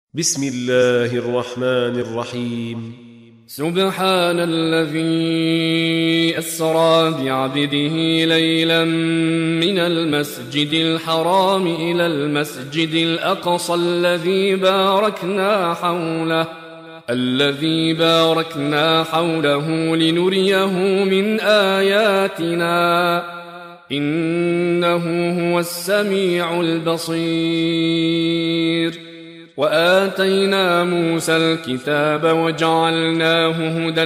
بسم الله الرحمن الرحيم. سبحان الذي أسرى بعبده ليلا من المسجد الحرام إلى المسجد الأقصى الذي باركنا حوله لنريه من آياتنا إنه هو السميع البصير. وآتينا موسى الكتاب وجعلناه هدى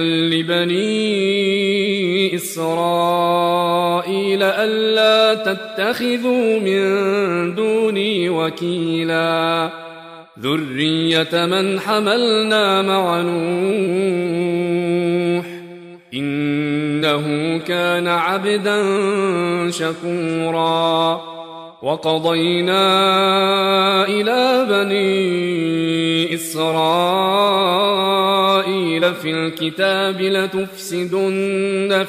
لبني إسرائيل ألا تتخذوا من دوني وكيلا ذرية من حملنا مع نوح إنه كان عبدا شكورا. وقضينا إلى بني إسرائيل في الكتاب لتفسدن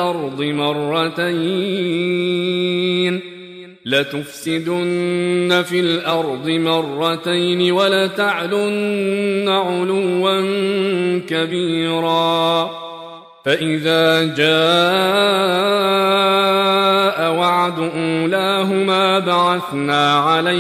في الأرض مرتين ولتعلن علوا كبيرا. فإذا جاء وعد أولاهما بعثنا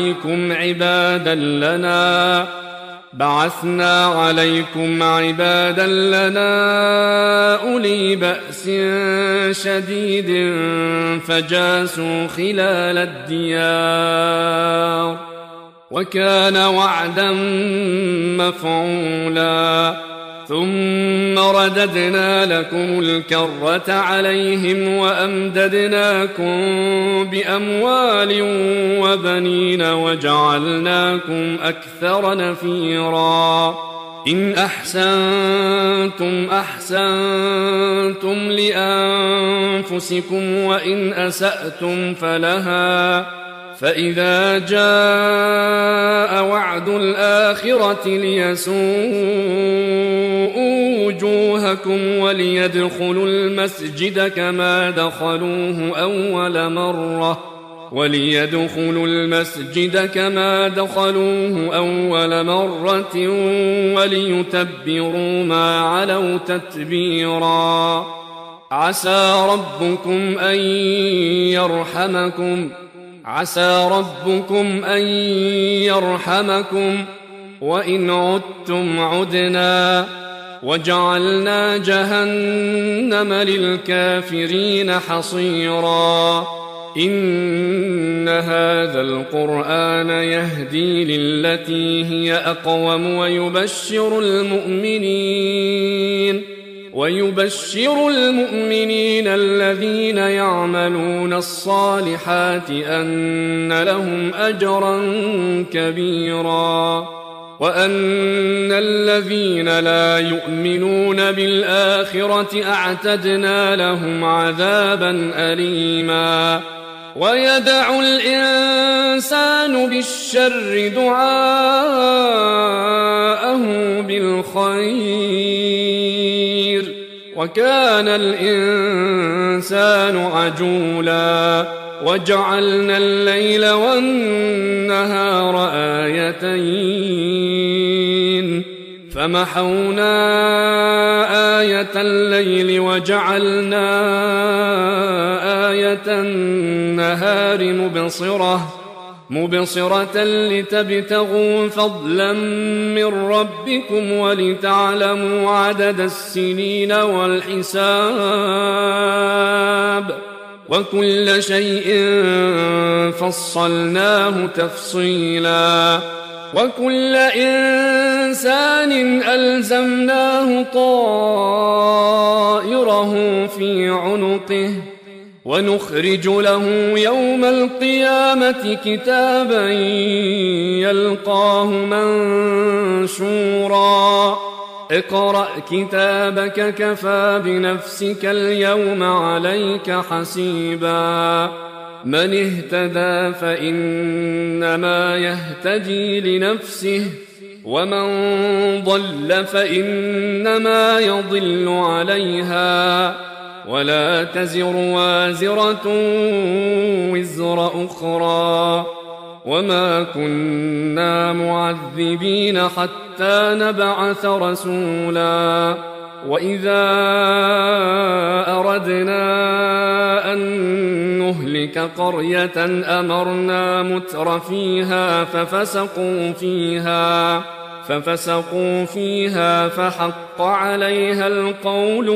عليكم عبادا لنا أولي بأس شديد فجاسوا خلال الديار وكان وعدا مفعولا. ثم رددنا لكم الكرة عليهم وأمددناكم بأموال وبنين وجعلناكم أكثر نفيرا. إن أحسنتم أحسنتم لأنفسكم وإن أسأتم فلها. فإذا جاء وعد الآخرة ليسوءوا وجوهكم وليدخلوا المسجد كما دخلوه أول مرة وليتبروا ما علوا تتبيرا. عسى ربكم أن يرحمكم وإن عدتم عدنا وجعلنا جهنم للكافرين حصيرا. إن هذا القرآن يهدي للتي هي أقوم ويبشر المؤمنين الذين يعملون الصالحات أن لهم أجرا كبيرا. وأن الذين لا يؤمنون بالآخرة أعتدنا لهم عذابا أليما. ويدع الإنسان بالشر دعاءه بالخير وكان الإنسان عجولا. وجعلنا الليل والنهار آيتين فمحونا آية الليل وجعلنا آية النهار مبصرة لتبتغوا فضلا من ربكم ولتعلموا عدد السنين والحساب وكل شيء فصلناه تفصيلا. وكل إنسان ألزمناه طائره في عنقه ونخرج له يوم القيامة كتابا يلقاه منشورا. اقرأ كتابك كفى بنفسك اليوم عليك حسيبا. من اهتدى فإنما يهتدي لنفسه ومن ضل فإنما يضل عليها ولا تزر وازرة وزر أخرى وما كنا معذبين حتى نبعث رسولا وإذا أردنا أن نهلك قرية أمرنا متر فيها ففسقوا فيها فحق عليها القول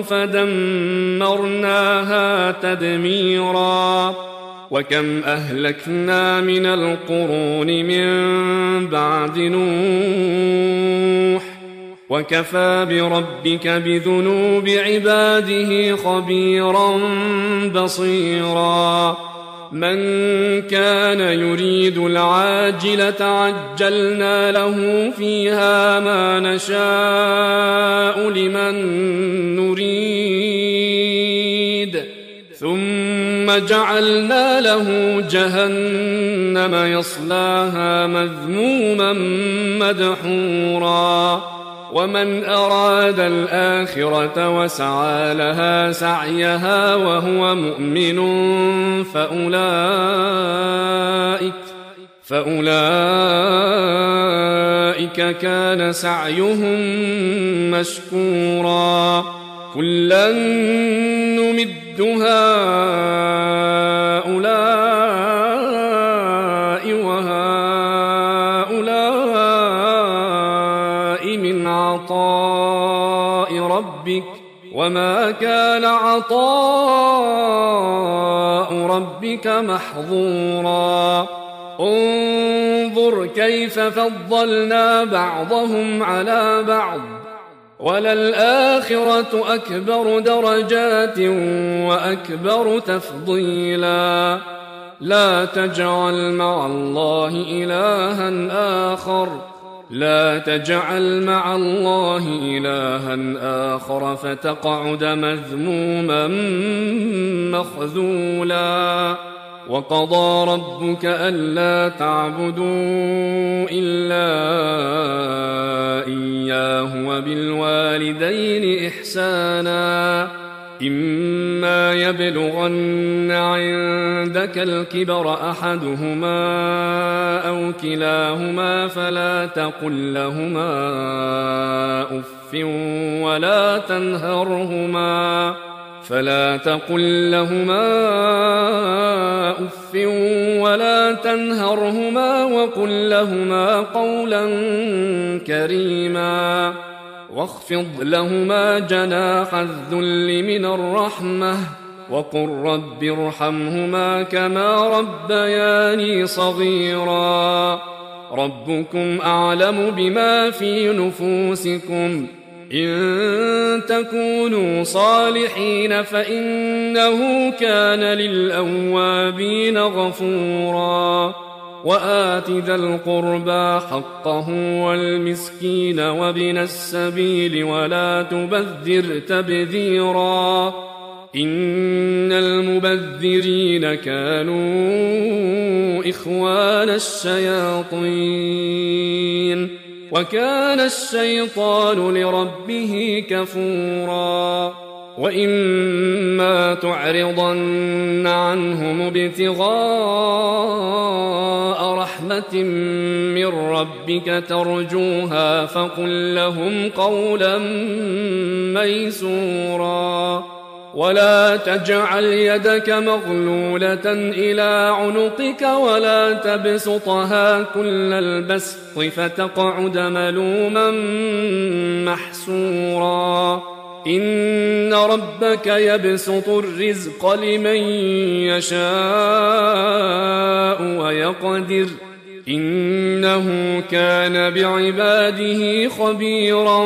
فدمرناها تدميرا وكم أهلكنا من القرون من بعد نوح وكفى بربك بذنوب عباده خبيرا بصيرا من كان يريد العاجلة عجلنا له فيها ما نشاء لمن نريد ثم جعلنا له جهنم يصلاها مذموما مدحورا ومن أراد الآخرة وسعى لها سعيها وهو مؤمن فأولئك كان سعيهم مشكورا كلا نمد هؤلاء وهؤلاء من عطاء ربك وما كان عطاء ربك محظورا انظر كيف فضلنا بعضهم على بعض وللآخرة أكبر درجات وأكبر تفضيلا لا تجعل مع الله إلها آخر فتقعد مذموما مخذولا وقضى ربك ألا تعبدوا إلا إياه وبالوالدين إحسانا إما يبلغن عندك الكبر أحدهما أو كلاهما فلا تقل لهما أف ولا تنهرهما وقل لهما قولا كريما واخفض لهما جناح الذل من الرحمة وقل رب ارحمهما كما ربياني صغيرا ربكم أعلم بما في نفوسكم إن تكونوا صالحين فإنه كان للأوابين غفورا وآت ذا القربى حقه والمسكين وابن السبيل ولا تبذر تبذيرا إن المبذرين كانوا إخوان الشياطين وكان الشيطان لربه كفورا وإما تعرضن عنهم ابتغاء رحمة من ربك ترجوها فقل لهم قولا ميسورا ولا تجعل يدك مغلولة إلى عنقك ولا تبسطها كل البسط فتقعد ملوما محسورا إن ربك يبسط الرزق لمن يشاء ويقدر إنه كان بعباده خبيرا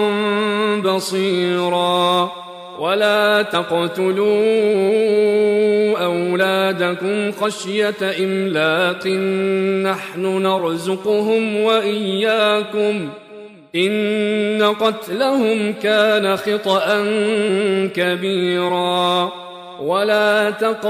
بصيرا ولا تقتلوا أولادكم خشية إملاق نحن نرزقهم وإياكم إن قتلهم كان خطأ كبيرا ولا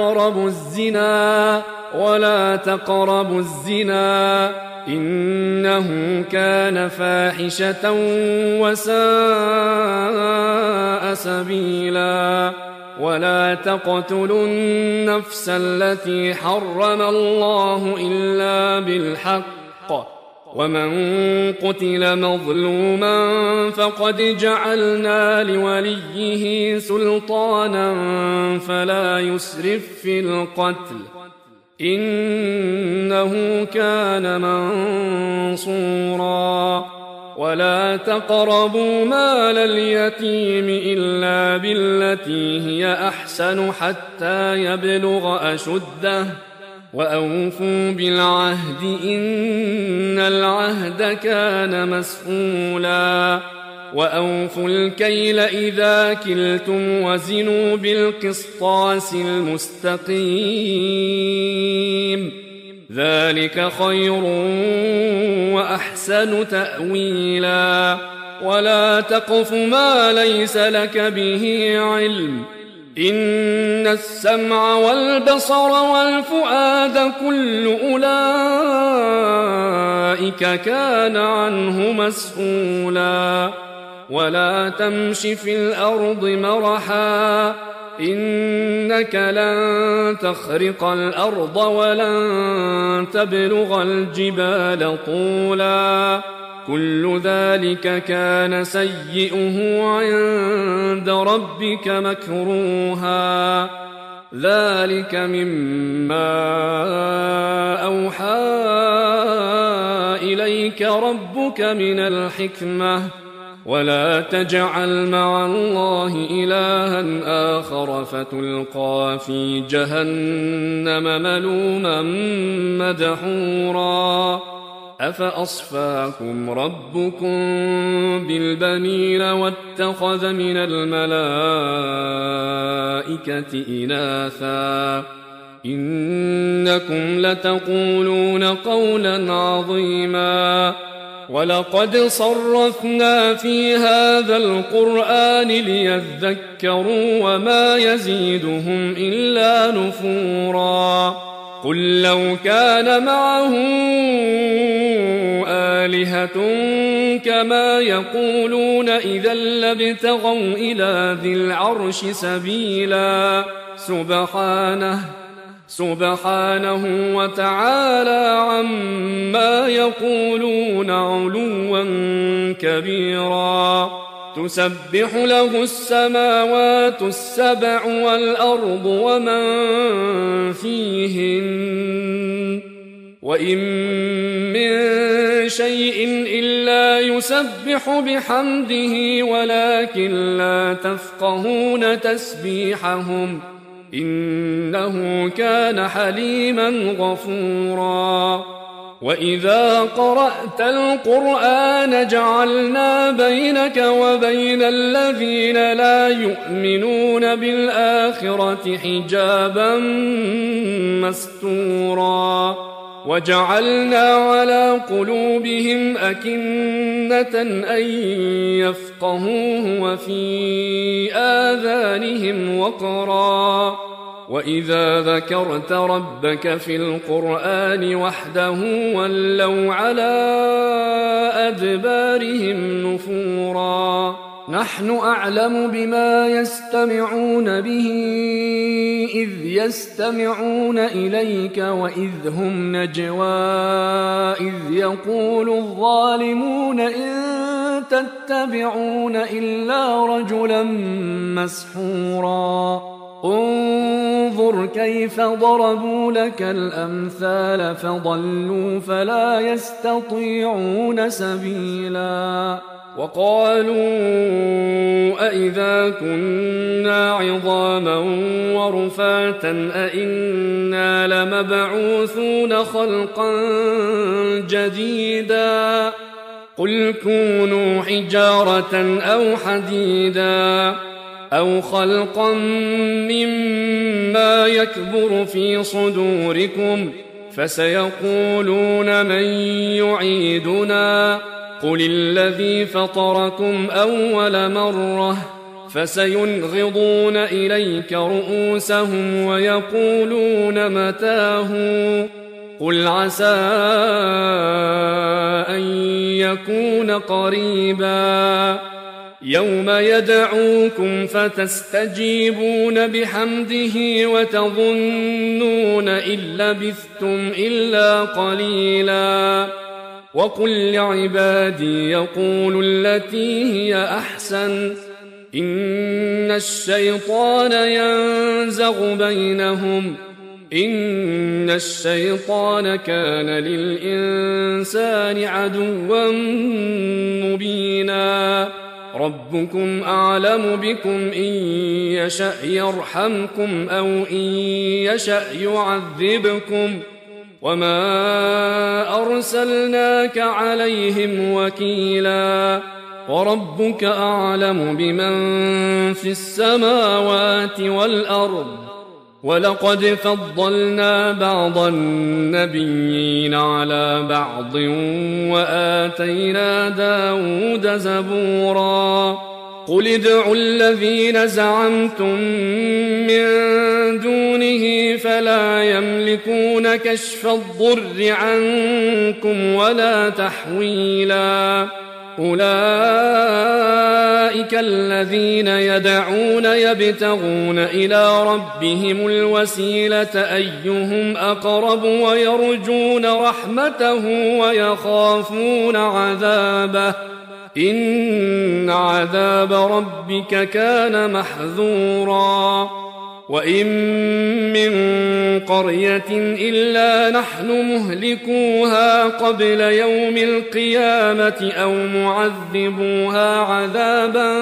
تقربوا الزنا إنه كان فاحشة وساء سبيلا ولا تقتلوا النفس التي حرم الله إلا بالحق ومن قتل مظلوما فقد جعلنا لوليه سلطانا فلا يسرف في القتل إنه كان منصورا ولا تقربوا مال اليتيم إلا بالتي هي أحسن حتى يبلغ أشده وأوفوا بالعهد إن العهد كان مسؤولا وأوفوا الكيل إذا كلتم وزنوا بالقسطاس المستقيم ذلك خير وأحسن تأويلا ولا تقف ما ليس لك به علم إن السمع والبصر والفؤاد كل أولئك كان عنه مسؤولا ولا تمش في الأرض مرحا إنك لن تخرق الأرض ولن تبلغ الجبال طولا كل ذلك كان سيئه عند ربك مكروها ذلك مما أوحى إليك ربك من الحكمة ولا تجعل مع الله إلها آخر فتلقى في جهنم ملوما مدحورا أفأصفاكم ربكم بالبنين واتخذ من الملائكة إناثا إنكم لتقولون قولا عظيما ولقد صرفنا في هذا القرآن ليذكروا وما يزيدهم إلا نفورا قل لو كان معه آلهة كما يقولون إذا لابتغوا إلى ذي العرش سبيلا سبحانه وتعالى عما يقولون علوا كبيرا تسبح له السماوات السبع والأرض ومن فيهن وإن من شيء إلا يسبح بحمده ولكن لا تفقهون تسبيحهم إنه كان حليما غفورا وإذا قرأت القرآن جعلنا بينك وبين الذين لا يؤمنون بالآخرة حجابا مستورا وجعلنا على قلوبهم أكنة أن يفقهوه وفي آذانهم وقرا وإذا ذكرت ربك في القرآن وحده ولوا على أدبارهم نفورا نحن أعلم بما يستمعون به إذ يستمعون إليك وإذ هم نجوى إذ يقول الظالمون إن تتبعون إلا رجلا مسحورا انظر كيف ضربوا لك الأمثال فضلوا فلا يستطيعون سبيلا وقالوا أئذا كنا عظاما ورفاتا أئنا لمبعوثون خلقا جديدا قل كونوا حجارة أو حديدا أو خلقا مما يكبر في صدوركم فسيقولون من يعيدنا قل الذي فطركم أول مرة فسينغضون إليك رؤوسهم ويقولون متاه قل عسى أن يكون قريبا يوم يدعوكم فتستجيبون بحمده وتظنون إن لبثتم إلا قليلا وقل لعبادي يقولوا التي هي أحسن إن الشيطان ينزغ بينهم إن الشيطان كان للإنسان عدوا مبينا ربكم أعلم بكم إن يشأ يرحمكم أو إن يشأ يعذبكم وما أرسلناك عليهم وكيلا وربك أعلم بمن في السماوات والأرض ولقد فضلنا بعض النبيين على بعض وآتينا داود زبورا قل ادعوا الذين زعمتم من دونه فلا يملكون كشف الضر عنكم ولا تحويلا أولئك الذين يدعون يبتغون إلى ربهم الوسيلة أيهم أقرب ويرجون رحمته ويخافون عذابه إن عذاب ربك كان محذورا وإن من قرية إلا نحن مهلكوها قبل يوم القيامة أو معذبوها عذابا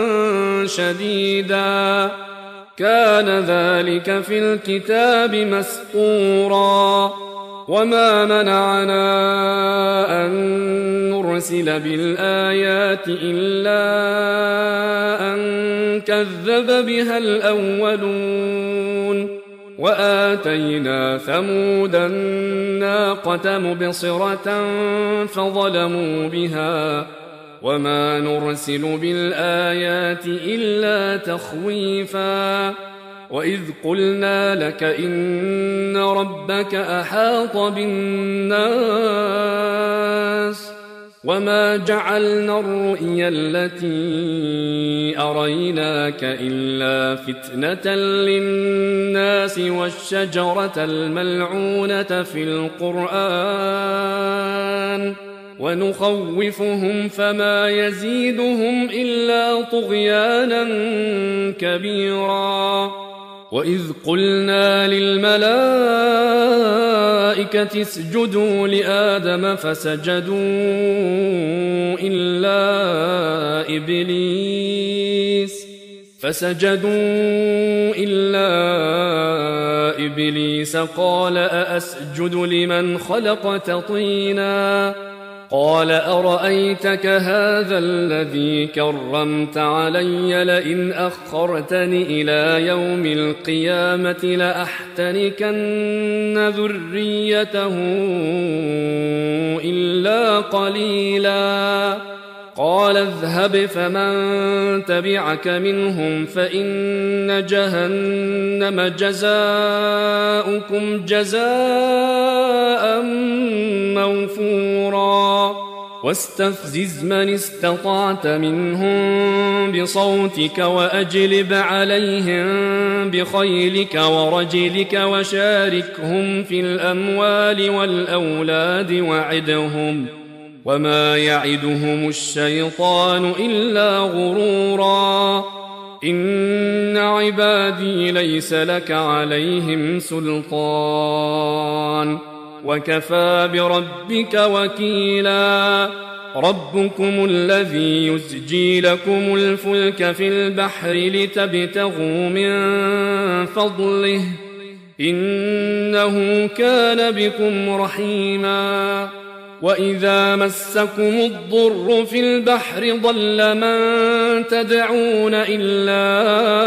شديدا كان ذلك في الكتاب مسطورا وما منعنا أن نرسل بالآيات إلا أن كذب بها الأولون وآتينا ثمود الناقة مبصرة فظلموا بها وما نرسل بالآيات إلا تخويفا وإذ قلنا لك إن ربك أحاط بالناس وما جعلنا الرؤيا التي أريناك إلا فتنة للناس والشجرة الملعونة في القرآن ونخوفهم فما يزيدهم إلا طغيانا كبيرا وإذ قلنا للملائكة اسجدوا لآدم فسجدوا إلا إبليس قال أأسجد لمن خلقت طينا قال أرأيتك هذا الذي كرمت علي لئن أخرتني إلى يوم القيامة لأحتنكن ذريته إلا قليلا قال اذهب فمن تبعك منهم فإن جهنم جزاؤكم جزاء موفورا واستفزز من استطعت منهم بصوتك وأجلب عليهم بخيلك ورجلك وشاركهم في الأموال والأولاد وعدهم وما يعدهم الشيطان إلا غرورا إن عبادي ليس لك عليهم سلطان وكفى بربك وكيلا ربكم الذي يزجي لكم الفلك في البحر لتبتغوا من فضله إنه كان بكم رحيما وإذا مسكم الضر في البحر ضل من تدعون إلا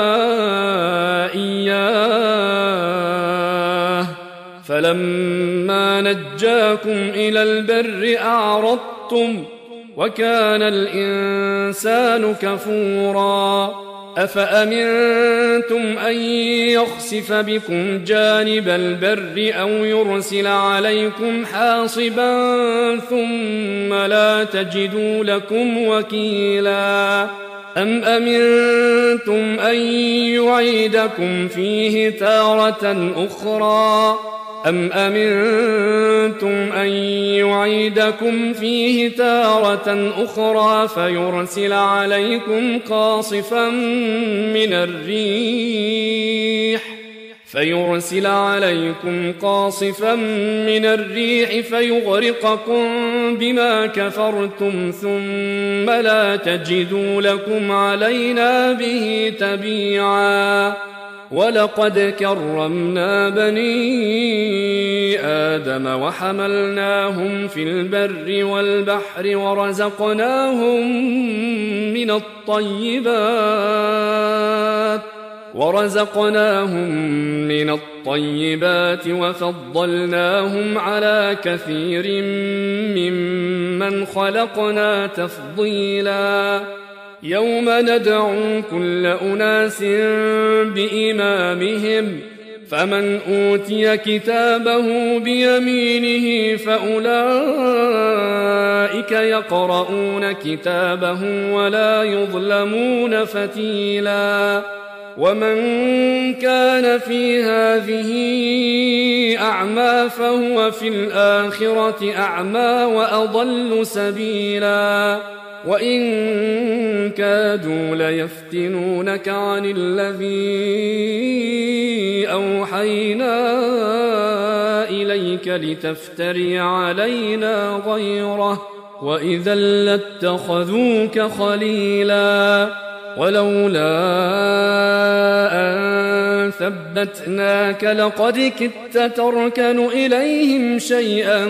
إياه فلما نجاكم إلى البر أعرضتم وكان الإنسان كفورا أفأمنتم أن يخسف بكم جانب البر أو يرسل عليكم حاصبا ثم لا تجدوا لكم وكيلا أم أمنتم أن يعيدكم فيه تارة أخرى فيرسل عليكم قاصفا من الريح فيغرقكم بما كفرتم ثم لا تجدوا لكم علينا به تبيعا ولقد كرمنا بني آدم وحملناهم في البر والبحر ورزقناهم من الطيبات وفضلناهم على كثير ممن خلقنا تفضيلا يوم ندعو كل أناس بإمامهم فمن أوتي كتابه بيمينه فأولئك يقرؤون كتابهم ولا يظلمون فتيلا ومن كان في هذه أعمى فهو في الآخرة أعمى وأضل سبيلا وإن كادوا ليفتنونك عن الذي أوحينا إليك لتفتري علينا غيره وإذا لاتخذوك خليلا ولولا أن ثبتناك لقد كدت تركن إليهم شيئا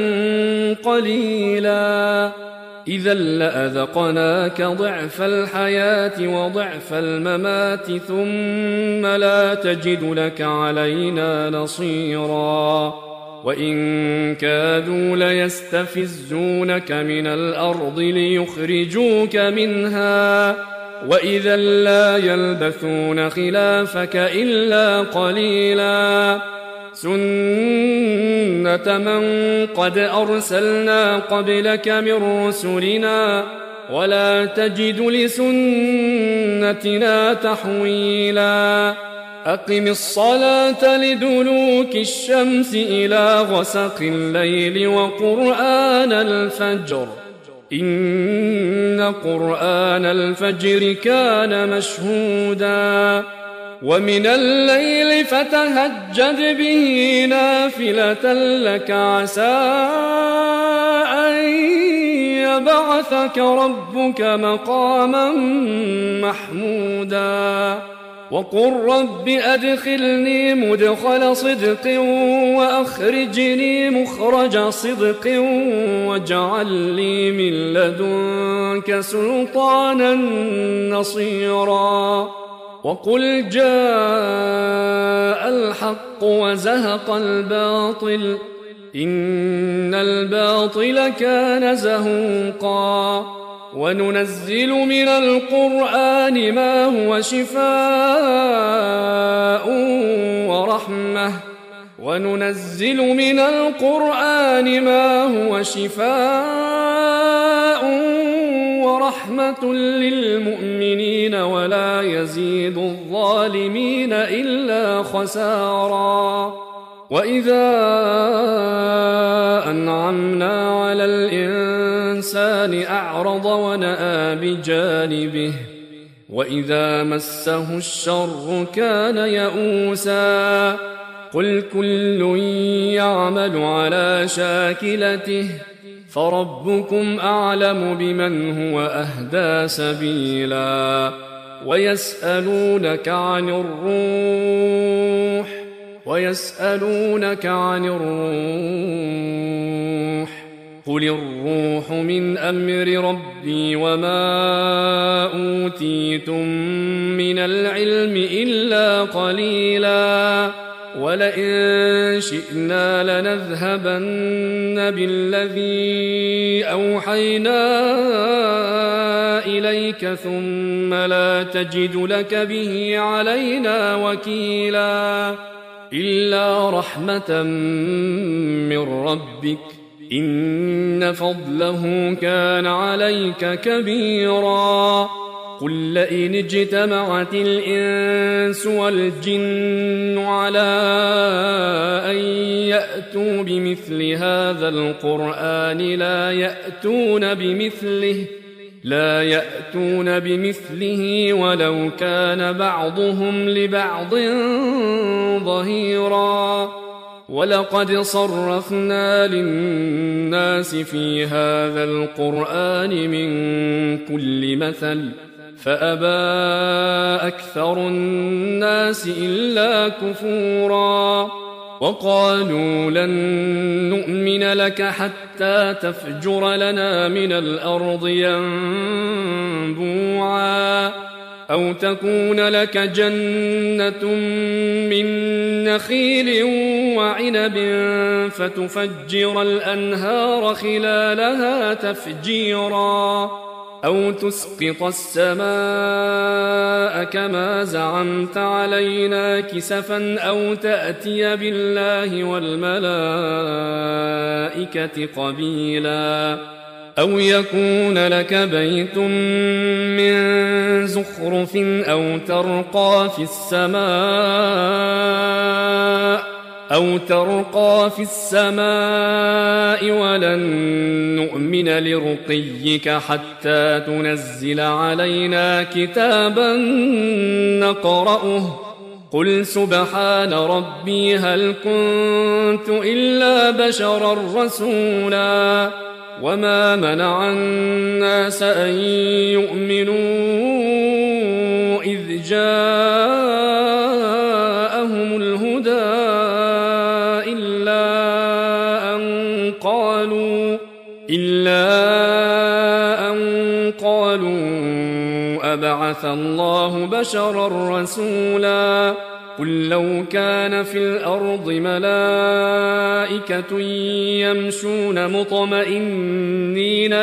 قليلا إذا لأذقناك ضعف الحياة وضعف الممات ثم لا تجد لك علينا نصيرا وإن كادوا ليستفزونك من الأرض ليخرجوك منها وإذا لا يلبثون خلافك إلا قليلا سنة من قد أرسلنا قبلك من رسلنا ولا تجد لسنتنا تحويلا أقم الصلاة لدلوك الشمس إلى غسق الليل وقرآن الفجر إن قرآن الفجر كان مشهودا ومن الليل فتهجد به نافلة لك عسى أن يبعثك ربك مقاما محمودا وقل رب أدخلني مدخل صدق وأخرجني مخرج صدق واجعل لي من لدنك سلطانا نصيرا وقل جاء الحق وزهق الباطل إن الباطل كان زهوقا وننزل من القرآن ما هو شفاء ورحمة للمؤمنين ولا يزيد الظالمين إلا خسارا وإذا أنعمنا على الإنسان أعرض ونأى بجانبه وإذا مسه الشر كان يئوسا قل كل يعمل على شاكلته فربكم أعلم بمن هو أهدى سبيلا ويسألونك عن الروح قل الروح من أمر ربي وما أوتيتم من العلم إلا قليلا ولئن شئنا لنذهبن بالذي أوحينا إليك ثم لا تجد لك به علينا وكيلا إلا رحمة من ربك إن فضله كان عليك كبيرا قل لئن اجتمعت الإنس والجن على أن يأتوا بمثل هذا القرآن لا يأتون بمثله ولو كان بعضهم لبعض ظهيرا ولقد صرفنا للناس في هذا القرآن من كل مثل فأبى أكثر الناس إلا كفورا وقالوا لن نؤمن لك حتى تفجر لنا من الأرض ينبوعا أو تكون لك جنة من نخيل وعنب فتفجر الأنهار خلالها تفجيرا أو تسقط السماء كما زعمت علينا كسفا أو تأتي بالله والملائكة قبيلا أو يكون لك بيت من زخرف أو ترقى في السماء ولن نؤمن لرقيك حتى تنزل علينا كتابا نقرأه قل سبحان ربي هل كنت إلا بشرا رسولا وما منع الناس أن يؤمنوا إذ جاءهم الهدى إلا أن قالوا أبعث الله بشرا رسولا قل لو كان في الأرض ملائكة يمشون مطمئنين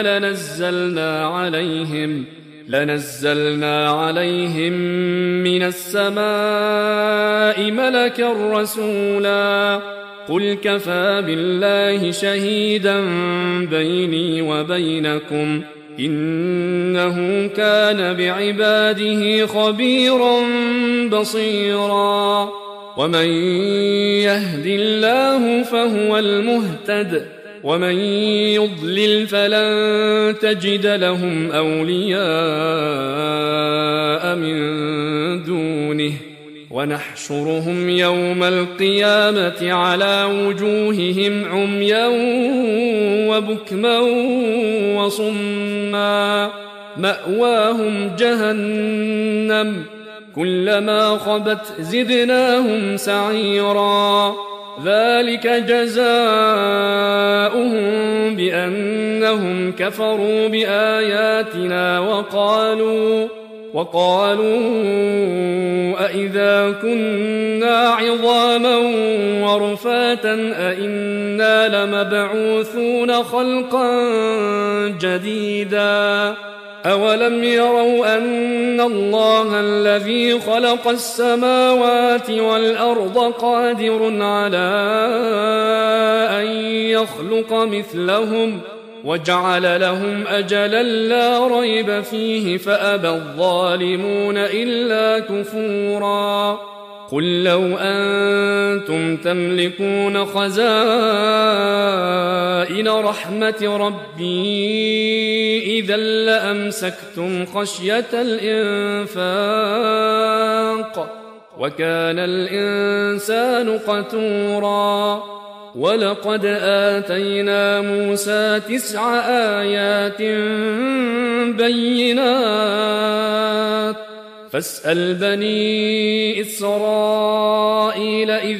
لنزلنا عليهم من السماء ملكا رسولا قل كفى بالله شهيدا بيني وبينكم إنه كان بعباده خبيرا بصيرا ومن يهد الله فهو المهتد ومن يضلل فلن تجد لهم أولياء من دونه ونحشرهم يوم القيامة على وجوههم عميا وبكما وصما مأواهم جهنم كلما خبت زدناهم سعيرا ذلك جزاؤهم بأنهم كفروا بآياتنا وقالوا أئذا كنا عظاما ورفاتا أئنا لمبعوثون خلقا جديدا أولم يروا أن الله الذي خلق السماوات والأرض قادر على أن يخلق مثلهم وجعل لهم أجلا لا ريب فيه فأبى الظالمون إلا كفورا قل لو أنتم تملكون خزائن رحمة ربي إذا لأمسكتم خشية الإنفاق وكان الإنسان قتورا ولقد آتينا موسى 9 آيات بينات فاسأل بني إسرائيل إذ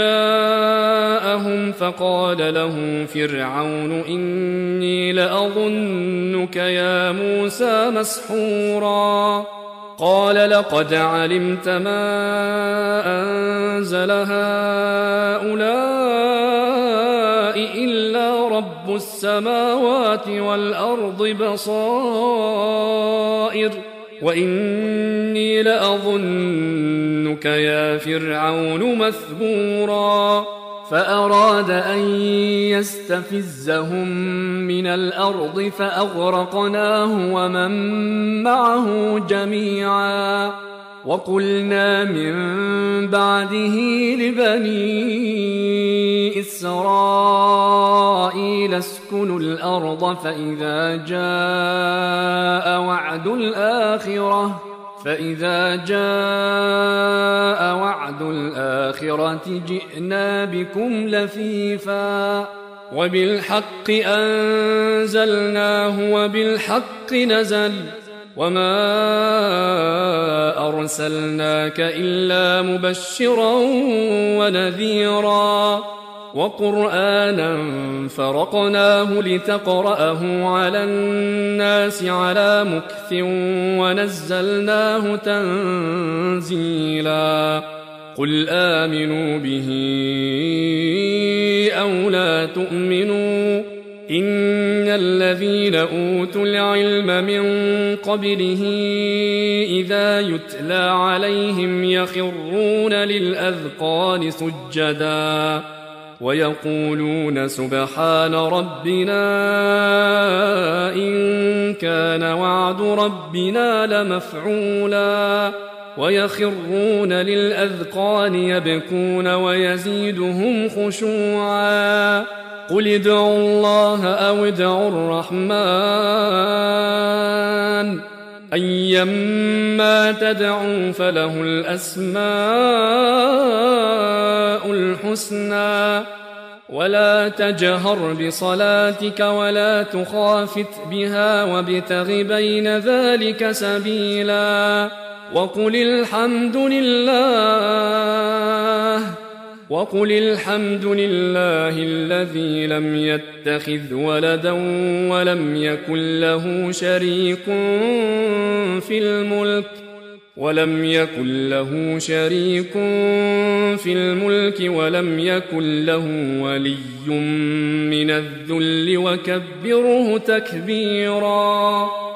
جاءهم فقال له فرعون إني لأظنك يا موسى مسحورا قال لقد علمت ما أنزل هؤلاء إلا رب السماوات والأرض بصائر وإني لأظنك يا فرعون مثبورا فأراد أن يستفزهم من الأرض فأغرقناه ومن معه جميعا وقلنا من بعده لبني إسرائيل اسكنوا الأرض فإذا جاء وعد الآخرة جئنا بكم لفيفا وبالحق أنزلناه وبالحق نزل وما أرسلناك إلا مبشرا ونذيرا وقرآنا فرقناه لتقرأه على الناس على مكث ونزلناه تنزيلا قل آمنوا به أو لا تؤمنوا إن الذين أوتوا العلم من قبله إذا يتلى عليهم يخرون للأذقان سجدا ويقولون سبحان ربنا إن كان وعد ربنا لمفعولا ويخرون للأذقان يبكون ويزيدهم خشوعا قل ادعوا الله أو ادعوا الرحمن أيما تدعوا فله الأسماء الحسنى ولا تجهر بصلاتك ولا تخافت بها وابتغ بين ذلك سبيلا وقل الحمد لله الذي لم يتخذ ولدا ولم يكن له شريك في الملك ولم يكن له ولي من الذل وكبره تكبيرا.